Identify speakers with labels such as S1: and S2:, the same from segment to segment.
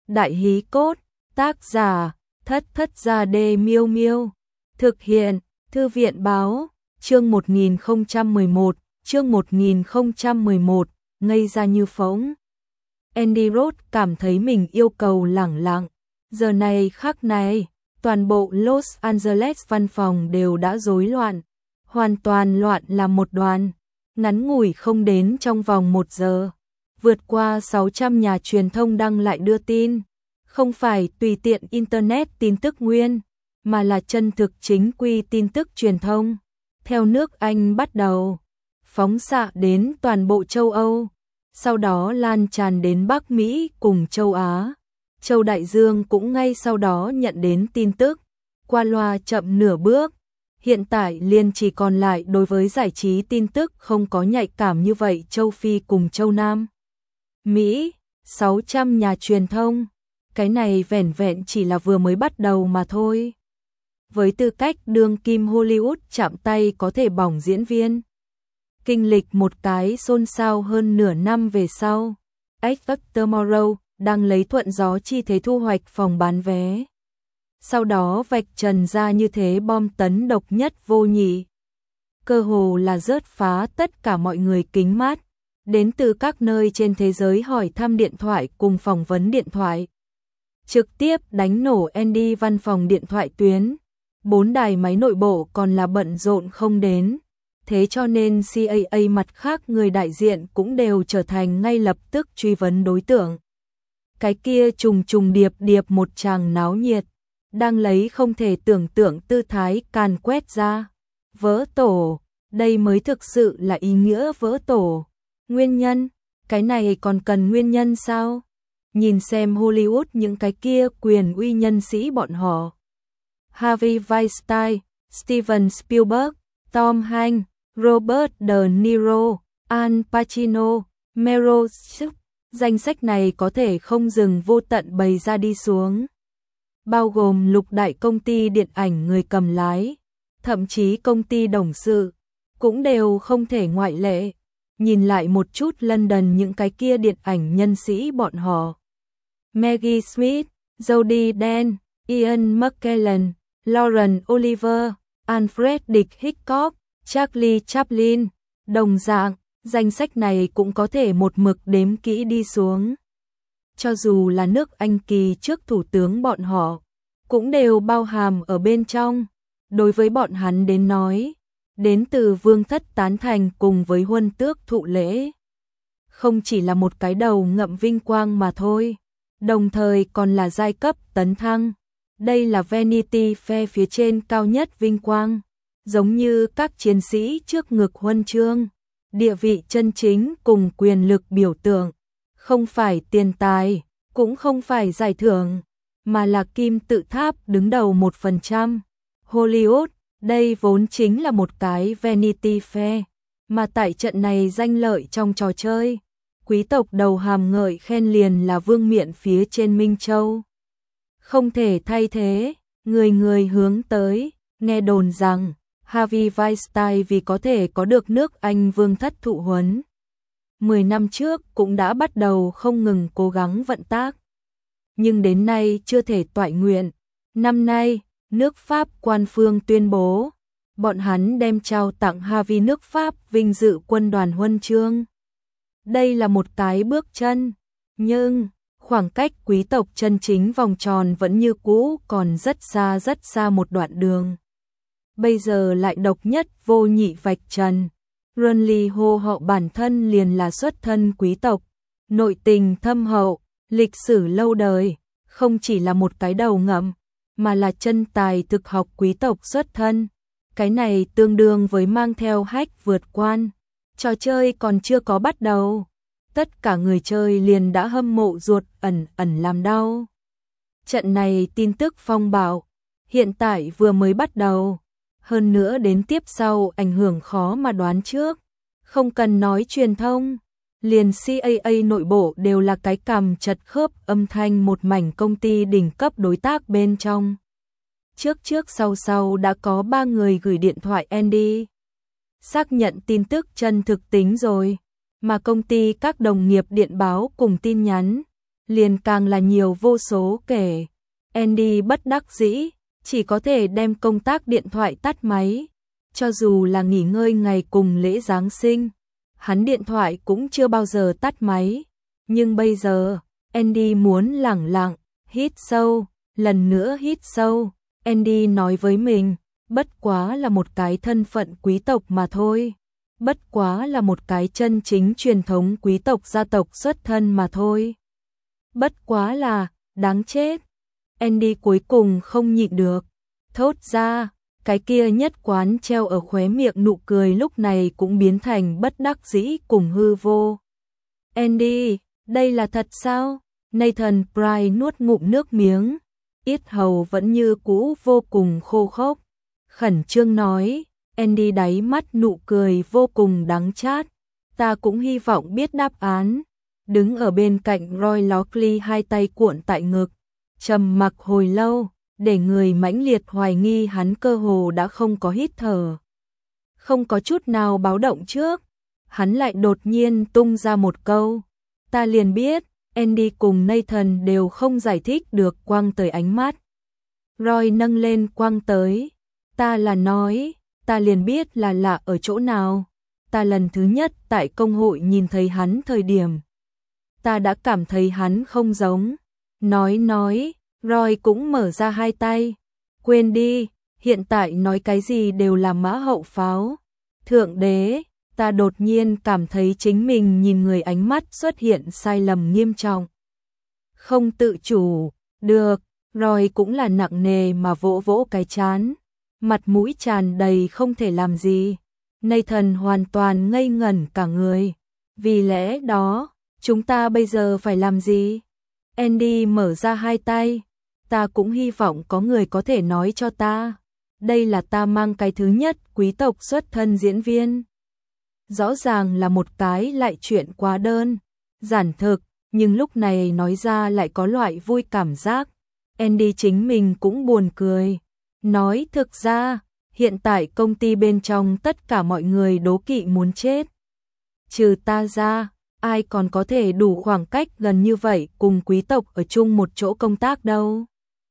S1: Đại hí cốt, tác giả, Thất Thất Gia Đê Miêu Miêu. Thực hiện, Thư viện báo, chương 1011, ngây ra như phỗng. Andy Roth cảm thấy mình yêu cầu lẳng lặng. Giờ này khắc này, toàn bộ Los Angeles văn phòng đều đã rối loạn. Hoàn toàn loạn làm một đoàn. Ngắn ngủi không đến trong vòng 1 giờ. Vượt qua 600 nhà truyền thông đăng lại đưa tin. Không phải tùy tiện Internet tin tức nguyên, mà là chân thực chính quy tin tức truyền thông. Theo nước Anh bắt đầu, phóng xạ đến toàn bộ châu Âu, sau đó lan tràn đến Bắc Mỹ cùng châu Á. Châu Đại Dương cũng ngay sau đó nhận đến tin tức, qua loa chậm nửa bước. Hiện tại liền chỉ còn lại đối với giải trí tin tức không có nhạy cảm như vậy châu Phi cùng châu Nam Mỹ, 600 nhà truyền thông. Cái này vẻn vẹn chỉ là vừa mới bắt đầu mà thôi. Với tư cách đương kim Hollywood chạm tay có thể bỏng diễn viên. Kinh lịch một cái xôn xao hơn nửa năm về sau, X Factor Tomorrow đang lấy thuận gió chi thế thu hoạch phòng bán vé. Sau đó vạch trần ra như thế bom tấn độc nhất vô nhị. Cơ hồ là rớt phá tất cả mọi người kính mát, đến từ các nơi trên thế giới hỏi thăm điện thoại cùng phỏng vấn điện thoại. Trực tiếp đánh nổ Andy văn phòng điện thoại tuyến, 4 đài máy nội bộ còn là bận rộn không đến. Thế cho nên CAA mặt khác người đại diện cũng đều trở thành ngay lập tức truy vấn đối tượng. Cái kia trùng trùng điệp điệp một tràng náo nhiệt, đang lấy không thể tưởng tượng tư thái càn quét ra. Vỡ tổ, đây mới thực sự là ý nghĩa vỡ tổ. Nguyên nhân, cái này còn cần nguyên nhân sao? Nhìn xem Hollywood những cái kia quyền uy nhân sĩ bọn họ. Harvey Weinstein, Steven Spielberg, Tom Hanks, Robert De Niro, Al Pacino, Meryl Streep. Danh sách này có thể không dừng vô tận bày ra đi xuống. Bao gồm lục đại công ty điện ảnh người cầm lái, thậm chí công ty đồng sự, cũng đều không thể ngoại lệ. Nhìn lại một chút London những cái kia điện ảnh nhân sĩ bọn họ. Maggie Smith, Jodie Dench, Ian McKellen, Lauren Oliver, Alfred Hitchcock, Charlie Chaplin. Đồng dạng, danh sách này cũng có thể một mực đếm kỹ đi xuống. Cho dù là nước Anh kỳ trước thủ tướng bọn họ, cũng đều bao hàm ở bên trong. Đối với bọn hắn đến nói, đến từ vương thất tán thành cùng với huân tước thụ lễ. Không chỉ là một cái đầu ngậm vinh quang mà thôi, đồng thời còn là giai cấp tấn thăng. Đây là Vanity Fair phía trên cao nhất vinh quang, giống như các chiến sĩ trước ngực huân chương, địa vị chân chính cùng quyền lực biểu tượng, không phải tiền tài, cũng không phải giải thưởng, mà là kim tự tháp đứng đầu 1%. Hollywood, đây vốn chính là một cái Vanity Fair, mà tại trận này danh lợi trong trò chơi, quý tộc đầu hàm ngợi khen liền là vương miện phía trên Minh Châu. Không thể thay thế, người người hướng tới, nghe đồn rằng Harvey Weinstein vì có thể có được nước Anh vương thất thụ huấn 10 năm trước cũng đã bắt đầu không ngừng cố gắng vận tác. Nhưng đến nay chưa thể toại nguyện. Năm nay, nước Pháp quan phương tuyên bố, bọn hắn đem trao tặng Harvey nước Pháp vinh dự quân đoàn huân chương. Đây là một cái bước chân, nhưng khoảng cách quý tộc chân chính vòng tròn vẫn như cũ còn rất xa một đoạn đường. Bây giờ lại độc nhất vô nhị vạch trần. Runley Ho họ bản thân liền là xuất thân quý tộc, nội tình thâm hậu, lịch sử lâu đời, không chỉ là một cái đầu ngậm, mà là chân tài thực học quý tộc xuất thân. Cái này tương đương với mang theo hack vượt quan. Trò chơi còn chưa có bắt đầu, tất cả người chơi liền đã hâm mộ ruột ẩn làm đau. Trận này tin tức phong bạo, hiện tại vừa mới bắt đầu. Hơn nữa đến tiếp sau ảnh hưởng khó mà đoán trước. Không cần nói truyền thông, liền CAA nội bộ đều là cái cằm chật khớp âm thanh một mảnh công ty đỉnh cấp đối tác bên trong. Trước sau đã có 3 người gửi điện thoại Andy. Xác nhận tin tức chân thực tính rồi, mà công ty các đồng nghiệp điện báo cùng tin nhắn, liền càng là nhiều vô số kể. Andy bất đắc dĩ, chỉ có thể đem công tác điện thoại tắt máy. Cho dù là nghỉ ngơi ngày cùng lễ Giáng sinh, hắn điện thoại cũng chưa bao giờ tắt máy. Nhưng bây giờ, Andy muốn lẳng lặng, hít sâu, lần nữa hít sâu. Andy nói với mình, bất quá là một cái thân phận quý tộc mà thôi. Bất quá là một cái chân chính truyền thống quý tộc gia tộc xuất thân mà thôi. Bất quá là, đáng chết. Andy cuối cùng không nhịn được, thốt ra, cái kia nhất quán treo ở khóe miệng nụ cười lúc này cũng biến thành bất đắc dĩ cùng hư vô. Andy, đây là thật sao? Nathan Pryce nuốt ngụm nước miếng, yết hầu vẫn như cũ vô cùng khô khốc. Khẩn trương nói, Andy đáy mắt nụ cười vô cùng đắng chát. Ta cũng hy vọng biết đáp án. Đứng ở bên cạnh Roy Lockley hai tay cuộn tại ngực, trầm mặc hồi lâu, để người mãnh liệt hoài nghi hắn cơ hồ đã không có hít thở. Không có chút nào báo động trước, hắn lại đột nhiên tung ra một câu. Ta liền biết, Andy cùng Nathan đều không giải thích được quăng tới ánh mắt. Roy nâng lên quăng tới. Ta là nói, ta liền biết là lạ ở chỗ nào. Ta lần thứ nhất tại công hội nhìn thấy hắn thời điểm. Ta đã cảm thấy hắn không giống. Nói, Roy cũng mở ra hai tay. Quên đi, hiện tại nói cái gì đều là mã hậu pháo. Thượng đế, ta đột nhiên cảm thấy chính mình nhìn người ánh mắt xuất hiện sai lầm nghiêm trọng. Không tự chủ, được, Roy cũng là nặng nề mà vỗ vỗ cái trán. Mặt mũi tràn đầy không thể làm gì. Nathan hoàn toàn ngây ngẩn cả người. Vì lẽ đó, chúng ta bây giờ phải làm gì? Andy mở ra hai tay. Ta cũng hy vọng có người có thể nói cho ta. Đây là ta mang cái thứ nhất quý tộc xuất thân diễn viên. Rõ ràng là một cái lại chuyện quá đơn, giản thực, nhưng lúc này nói ra lại có loại vui cảm giác. Andy chính mình cũng buồn cười. Nói thực ra, hiện tại công ty bên trong tất cả mọi người đố kỵ muốn chết. Trừ ta ra, ai còn có thể đủ khoảng cách gần như vậy cùng quý tộc ở chung một chỗ công tác đâu.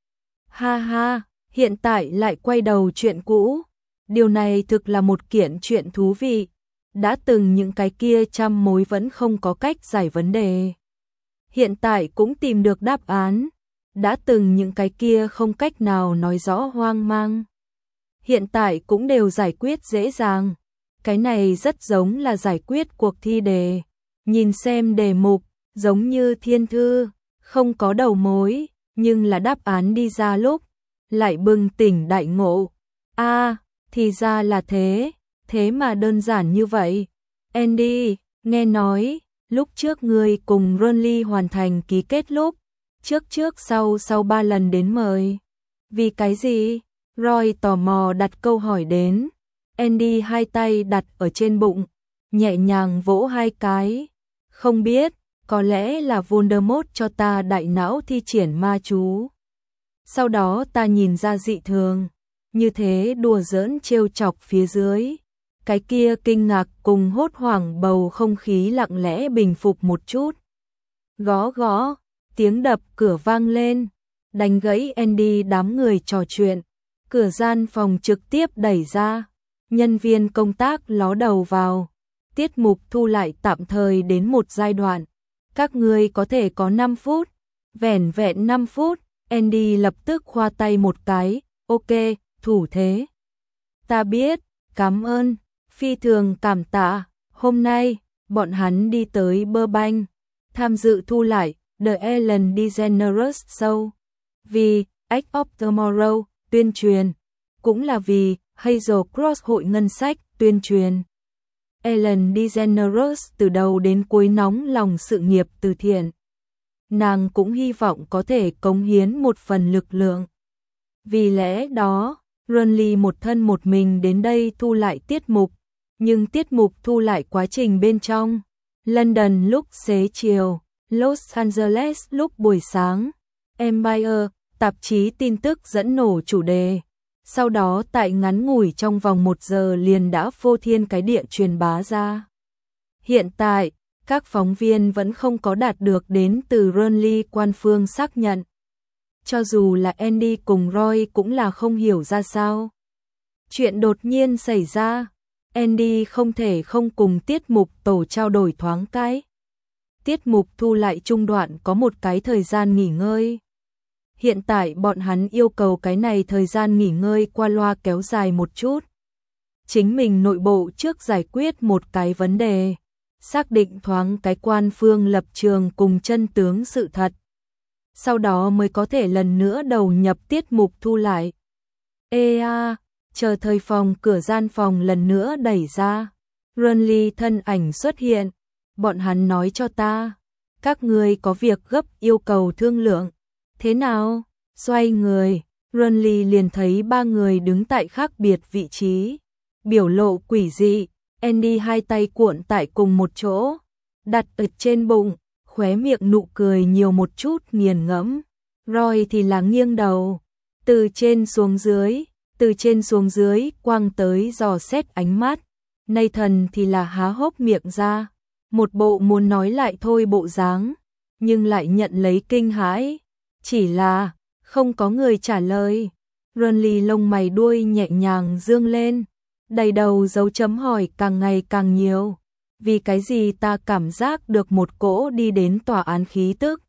S1: Ha ha, hiện tại lại quay đầu chuyện cũ. Điều này thực là một kiện chuyện thú vị. Đã từng những cái kia trăm mối vẫn không có cách giải vấn đề. Hiện tại cũng tìm được đáp án. Đã từng những cái kia không cách nào nói rõ hoang mang. Hiện tại cũng đều giải quyết dễ dàng. Cái này rất giống là giải quyết cuộc thi đề. Nhìn xem đề mục, giống như thiên thư, không có đầu mối, nhưng là đáp án đi ra lúc, lại bừng tỉnh đại ngộ. Thì ra là thế, thế mà đơn giản như vậy. Andy, nghe nói, lúc trước ngươi cùng Ronly hoàn thành ký kết lúc, trước sau 3 lần đến mời. Vì cái gì? Roy tò mò đặt câu hỏi đến. Andy hai tay đặt ở trên bụng, nhẹ nhàng vỗ hai cái. Không biết, có lẽ là Voldemort cho ta đại não thi triển ma chú. Sau đó ta nhìn ra dị thường, như thế đùa giỡn trêu chọc phía dưới. Cái kia kinh ngạc cùng hốt hoảng bầu không khí lặng lẽ bình phục một chút. Gõ gõ, tiếng đập cửa vang lên, đánh gãy Andy đám người trò chuyện. Cửa gian phòng trực tiếp đẩy ra, nhân viên công tác ló đầu vào. Tiết mục thu lại tạm thời đến một giai đoạn. Các ngươi có thể có 5 phút. Vẻn vẹn 5 phút, Andy lập tức khoa tay một cái. Ok, thủ thế. Ta biết, cảm ơn, phi thường cảm tạ. Hôm nay, bọn hắn đi tới Burbank, tham dự thu lại The Ellen DeGeneres Show. Vì Act of Tomorrow tuyên truyền, cũng là vì Hazel Cross hội ngân sách tuyên truyền. Ellen DeGeneres từ đầu đến cuối nóng lòng sự nghiệp từ thiện. Nàng cũng hy vọng có thể cống hiến một phần lực lượng. Vì lẽ đó, Ronly một thân một mình đến đây thu lại tiết mục. Nhưng tiết mục thu lại quá trình bên trong. London lúc xế chiều, Los Angeles lúc buổi sáng. Empire, tạp chí tin tức dẫn nổ chủ đề. Sau đó tại ngắn ngủi trong vòng 1 giờ liền đã phô thiên cái địa truyền bá ra. Hiện tại, Các phóng viên vẫn không có đạt được đến từ Renly quan phương xác nhận. Cho dù là Andy cùng Roy cũng là không hiểu ra sao. Chuyện đột nhiên xảy ra, Andy không thể không cùng tiết mục tổ trao đổi thoáng cái. Tiết mục thu lại trung đoạn có một cái thời gian nghỉ ngơi. Hiện tại bọn hắn yêu cầu cái này thời gian nghỉ ngơi qua loa kéo dài một chút. Chính mình nội bộ trước giải quyết một cái vấn đề, xác định thoáng cái quan phương lập trường cùng chân tướng sự thật. Sau đó mới có thể lần nữa đầu nhập tiết mục thu lại. Chờ thời phòng cửa gian phòng lần nữa đẩy ra. Renly thân ảnh xuất hiện. Bọn hắn nói cho ta, các người có việc gấp yêu cầu thương lượng. Thế nào? Xoay người, Renly liền thấy ba người đứng tại khác biệt vị trí. Biểu lộ quỷ dị, Andy hai tay cuộn tại cùng một chỗ, đặt ở trên bụng, khóe miệng nụ cười nhiều một chút nghiền ngẫm. Roy thì là nghiêng đầu, từ trên xuống dưới quang tới dò xét ánh mắt. Nathan thì là há hốc miệng ra, một bộ muốn nói lại thôi bộ dáng, nhưng lại nhận lấy kinh hãi. Chỉ là không có người trả lời. Renly lông mày đuôi nhẹ nhàng dương lên, đầy đầu dấu chấm hỏi càng ngày càng nhiều. Vì cái gì ta cảm giác được một cỗ đi đến tòa án khí tức?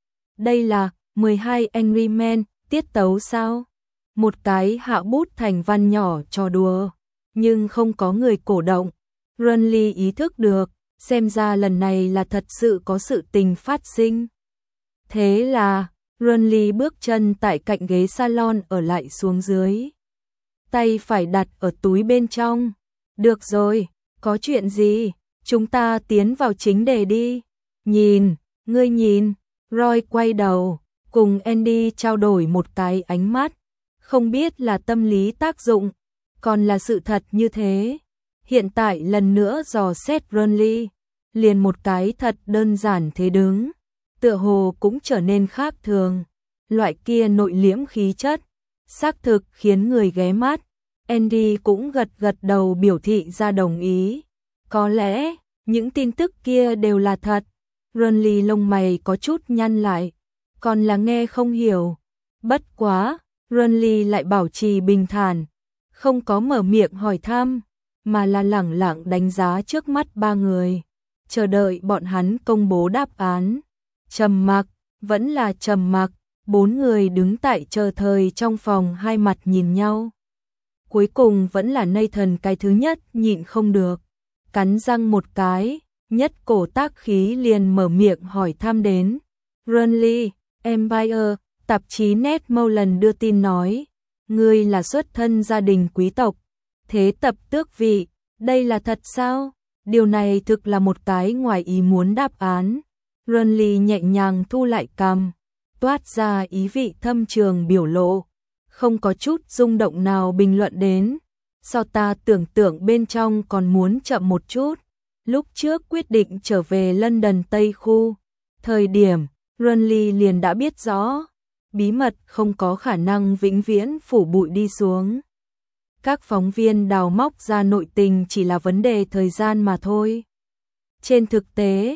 S1: Đây là 12 Angry Men tiết tấu sao? Một cái hạ bút thành văn nhỏ trò đùa, nhưng không có người cổ động. Renly ý thức được, xem ra lần này là thật sự có sự tình phát sinh. Thế là Renly bước chân tại cạnh ghế salon ở lại xuống dưới. Tay phải đặt ở túi bên trong. Được rồi, có chuyện gì? Chúng ta tiến vào chính đề đi. Nhìn, ngươi nhìn. Roy quay đầu, cùng Andy trao đổi một cái ánh mắt. Không biết là tâm lý tác dụng, còn là sự thật như thế. Hiện tại lần nữa dò xét Renly, liền một cái thật đơn giản thế đứng. Tựa hồ cũng trở nên khác thường. Loại kia nội liễm khí chất, xác thực khiến người ghé mắt. Andy cũng gật gật đầu biểu thị ra đồng ý. Có lẽ, những tin tức kia đều là thật. Renly lông mày có chút nhăn lại, còn là nghe không hiểu. Bất quá, Renly lại bảo trì bình thản, không có mở miệng hỏi thăm, mà là lẳng lặng đánh giá trước mắt ba người, chờ đợi bọn hắn công bố đáp án. Trầm mặc, vẫn là trầm mặc, bốn người đứng tại chờ thời trong phòng hai mặt nhìn nhau. Cuối cùng vẫn là Nathan cái thứ nhất nhịn không được, cắn răng một cái, nhất cổ tác khí liền mở miệng hỏi thăm đến. Renly, Empire, tạp chí Ned Molan đưa tin nói, ngươi là xuất thân gia đình quý tộc, thế tập tước vị, đây là thật sao? Điều này thực là một cái ngoài ý muốn đáp án. Renly nhẹ nhàng thu lại cằm, toát ra ý vị thâm trường biểu lộ, không có chút rung động nào bình luận đến. Sao ta tưởng tượng bên trong còn muốn chậm một chút. Lúc trước quyết định trở về London Tây khu, thời điểm Renly liền đã biết rõ, bí mật không có khả năng vĩnh viễn phủ bụi đi xuống. Các phóng viên đào móc ra nội tình chỉ là vấn đề thời gian mà thôi. Trên thực tế,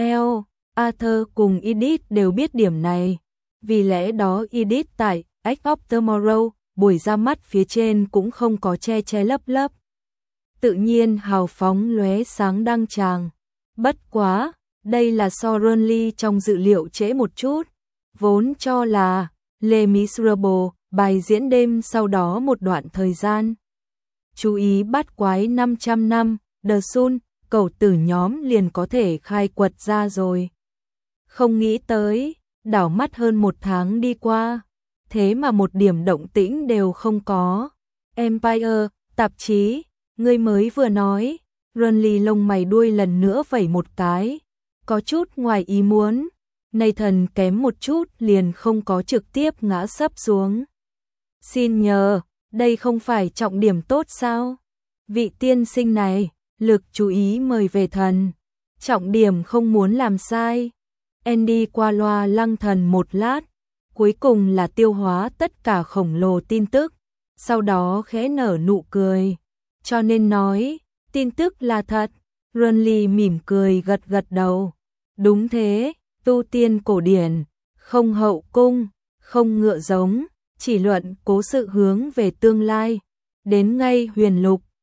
S1: Arthur cùng Edith đều biết điểm này. Vì lẽ đó Edith tại Edge of Tomorrow, buổi ra mắt phía trên cũng không có che lấp lấp. Tự nhiên hào phóng lóe sáng đăng tràng. Bất quá, đây là so Renly trong dự liệu trễ một chút. Vốn cho là Les Miserables, bài diễn đêm sau đó một đoạn thời gian. Chú ý bắt quái 500 năm, The Sun, cẩu tử nhóm liền có thể khai quật ra rồi. Không nghĩ tới, đảo mắt hơn một tháng đi qua, thế mà một điểm động tĩnh đều không có. Empire, tạp chí, ngươi mới vừa nói. Renly lông mày đuôi lần nữa vẩy một cái, có chút ngoài ý muốn. Nathan kém một chút liền không có trực tiếp ngã sấp xuống. Xin nhờ, đây không phải trọng điểm tốt sao? Vị tiên sinh này, lực chú ý mời về thần. Trọng điểm không muốn làm sai. Andy qua loa lăng thần một lát, cuối cùng là tiêu hóa tất cả khổng lồ tin tức, sau đó khẽ nở nụ cười. Cho nên nói, tin tức là thật. Renly mỉm cười gật gật đầu. Đúng thế, tu tiên cổ điển, không hậu cung, không ngựa giống, chỉ luận cố sự hướng về tương lai. Đến ngay huyền lục,